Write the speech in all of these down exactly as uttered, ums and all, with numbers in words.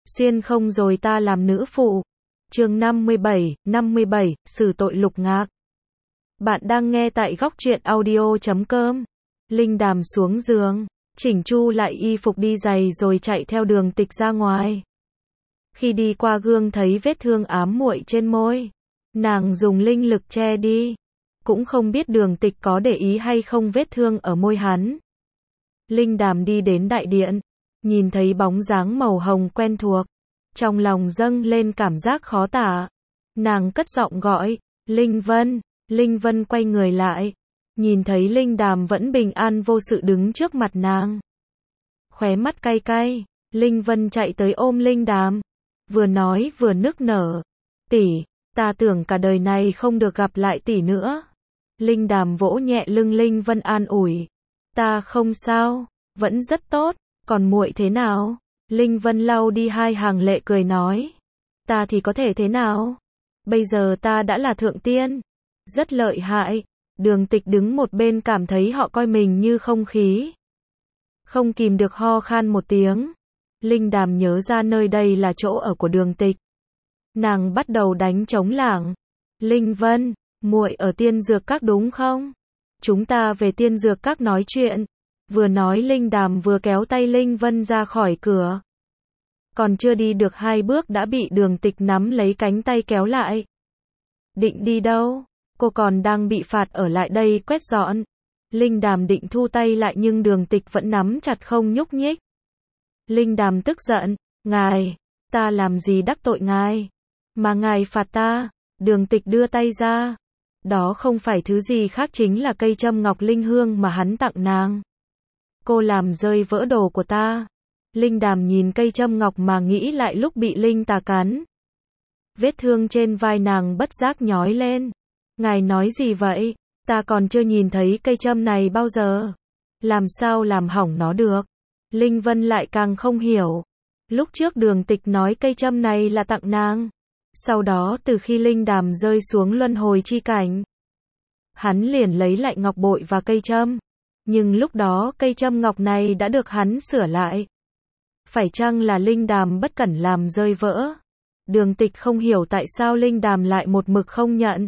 Xuyên không rồi ta làm nữ phụ. Chương năm mươi bảy, năm mươi bảy, xử tội Lục Ngạc. Bạn đang nghe tại góc truyện audio chấm com. Linh Đàm xuống giường, chỉnh chu lại y phục đi giày rồi chạy theo Đường Tịch ra ngoài. Khi đi qua gương thấy vết thương ám muội trên môi, nàng dùng linh lực che đi. Cũng không biết Đường Tịch có để ý hay không vết thương ở môi hắn. Linh Đàm đi đến đại điện, nhìn thấy bóng dáng màu hồng quen thuộc, trong lòng dâng lên cảm giác khó tả. Nàng cất giọng gọi, Linh Vân. Linh Vân quay người lại, nhìn thấy Linh Đàm vẫn bình an vô sự đứng trước mặt nàng. Khóe mắt cay cay, Linh Vân chạy tới ôm Linh Đàm, vừa nói vừa nức nở. Tỷ, ta tưởng cả đời này không được gặp lại tỷ nữa. Linh Đàm vỗ nhẹ lưng Linh Vân an ủi. Ta không sao, vẫn rất tốt, còn muội thế nào? Linh Vân lau đi hai hàng lệ cười nói. Ta thì có thể thế nào? Bây giờ ta đã là thượng tiên. Rất lợi hại. Đường Tịch đứng một bên cảm thấy họ coi mình như không khí. Không kìm được ho khan một tiếng. Linh Đàm nhớ ra nơi đây là chỗ ở của Đường Tịch. Nàng bắt đầu đánh trống lảng. Linh Vân, muội ở Tiên Dược Các đúng không? Chúng ta về Tiên Dược Các nói chuyện. Vừa nói Linh Đàm vừa kéo tay Linh Vân ra khỏi cửa. Còn chưa đi được hai bước đã bị Đường Tịch nắm lấy cánh tay kéo lại. Định đi đâu? Cô còn đang bị phạt ở lại đây quét dọn. Linh Đàm định thu tay lại nhưng Đường Tịch vẫn nắm chặt không nhúc nhích. Linh Đàm tức giận, ngài, ta làm gì đắc tội ngài? Mà ngài phạt ta? Đường Tịch đưa tay ra. Đó không phải thứ gì khác chính là cây châm ngọc linh hương mà hắn tặng nàng. Cô làm rơi vỡ đồ của ta. Linh Đàm nhìn cây châm ngọc mà nghĩ lại lúc bị linh tà cắn. Vết thương trên vai nàng bất giác nhói lên. Ngài nói gì vậy? Ta còn chưa nhìn thấy cây châm này bao giờ. Làm sao làm hỏng nó được? Linh Vân lại càng không hiểu. Lúc trước Đường Tịch nói cây châm này là tặng nàng. Sau đó từ khi Linh Đàm rơi xuống luân hồi chi cảnh, hắn liền lấy lại ngọc bội và cây châm. Nhưng lúc đó cây châm ngọc này đã được hắn sửa lại. Phải chăng là Linh Đàm bất cẩn làm rơi vỡ? Đường Tịch không hiểu tại sao Linh Đàm lại một mực không nhận.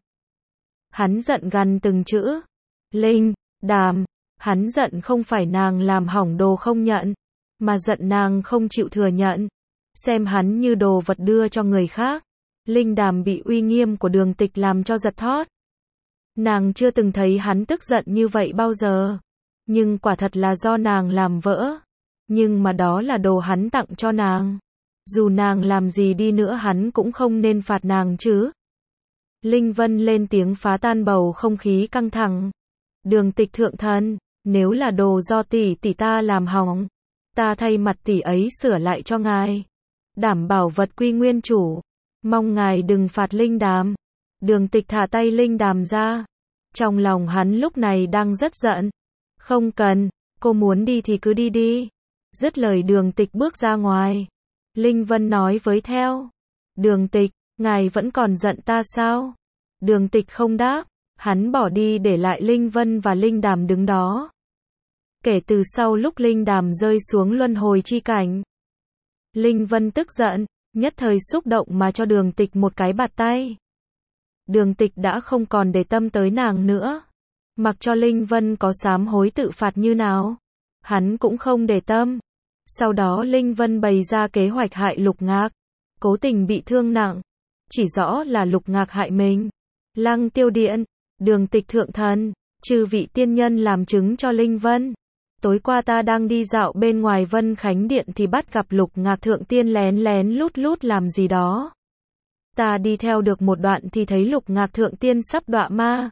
Hắn giận gằn từng chữ. Linh Đàm, hắn giận không phải nàng làm hỏng đồ không nhận, mà giận nàng không chịu thừa nhận. Xem hắn như đồ vật đưa cho người khác. Linh Đàm bị uy nghiêm của Đường Tịch làm cho giật thót. Nàng chưa từng thấy hắn tức giận như vậy bao giờ. Nhưng quả thật là do nàng làm vỡ. Nhưng mà đó là đồ hắn tặng cho nàng. Dù nàng làm gì đi nữa hắn cũng không nên phạt nàng chứ. Linh Vân lên tiếng phá tan bầu không khí căng thẳng. Đường Tịch thượng thần, nếu là đồ do tỷ tỷ ta làm hỏng, ta thay mặt tỷ ấy sửa lại cho ngài. Đảm bảo vật quy nguyên chủ. Mong ngài đừng phạt Linh Đàm. Đường Tịch thả tay Linh Đàm ra. Trong lòng hắn lúc này đang rất giận. Không cần, cô muốn đi thì cứ đi đi. Dứt lời Đường Tịch bước ra ngoài. Linh Vân nói với theo. Đường Tịch, ngài vẫn còn giận ta sao? Đường Tịch không đáp. Hắn bỏ đi để lại Linh Vân và Linh Đàm đứng đó. Kể từ sau lúc Linh Đàm rơi xuống luân hồi chi cảnh, Linh Vân tức giận, nhất thời xúc động mà cho Đường Tịch một cái bạt tay. Đường Tịch đã không còn để tâm tới nàng nữa. Mặc cho Linh Vân có sám hối tự phạt như nào, hắn cũng không để tâm. Sau đó Linh Vân bày ra kế hoạch hại Lục Ngạc. Cố tình bị thương nặng. Chỉ rõ là Lục Ngạc hại mình. Lăng Tiêu Điện, Đường Tịch thượng thần, chư vị tiên nhân làm chứng cho Linh Vân. Tối qua ta đang đi dạo bên ngoài Vân Khánh Điện thì bắt gặp Lục Ngạc thượng tiên lén lén lút lút làm gì đó. Ta đi theo được một đoạn thì thấy Lục Ngạc thượng tiên sắp đọa ma.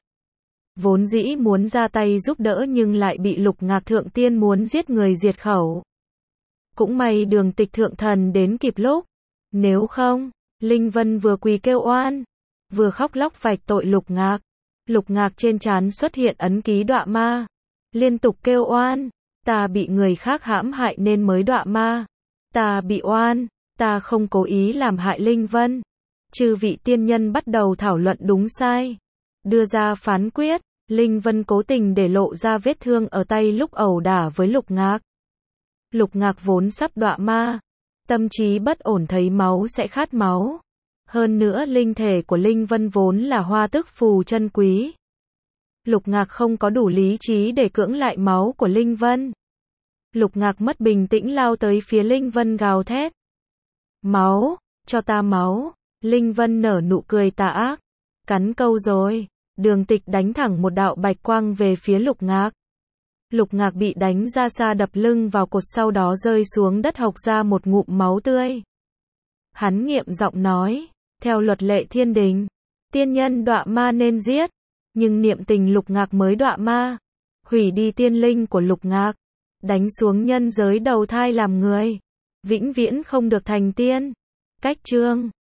Vốn dĩ muốn ra tay giúp đỡ nhưng lại bị Lục Ngạc thượng tiên muốn giết người diệt khẩu. Cũng may Đường Tịch thượng thần đến kịp lúc. Nếu không, Linh Vân vừa quỳ kêu oan, vừa khóc lóc vạch tội Lục Ngạc. Lục Ngạc trên trán xuất hiện ấn ký đọa ma. Liên tục kêu oan. Ta bị người khác hãm hại nên mới đọa ma. Ta bị oan. Ta không cố ý làm hại Linh Vân. Chư vị tiên nhân bắt đầu thảo luận đúng sai. Đưa ra phán quyết. Linh Vân cố tình để lộ ra vết thương ở tay lúc ẩu đả với Lục Ngạc. Lục Ngạc vốn sắp đọa ma. Tâm trí bất ổn thấy máu sẽ khát máu. Hơn nữa linh thể của Linh Vân vốn là hoa tức phù chân quý. Lục Ngạc không có đủ lý trí để cưỡng lại máu của Linh Vân. Lục Ngạc mất bình tĩnh lao tới phía Linh Vân gào thét. Máu, cho ta máu. Linh Vân nở nụ cười tà ác. Cắn câu rồi. Đường Tịch đánh thẳng một đạo bạch quang về phía Lục Ngạc. Lục Ngạc bị đánh ra xa đập lưng vào cột sau đó rơi xuống đất hộc ra một ngụm máu tươi. Hắn nghiệm giọng nói, theo luật lệ thiên đình, tiên nhân đọa ma nên giết, nhưng niệm tình Lục Ngạc mới đọa ma, hủy đi tiên linh của Lục Ngạc, đánh xuống nhân giới đầu thai làm người, vĩnh viễn không được thành tiên. Cách chương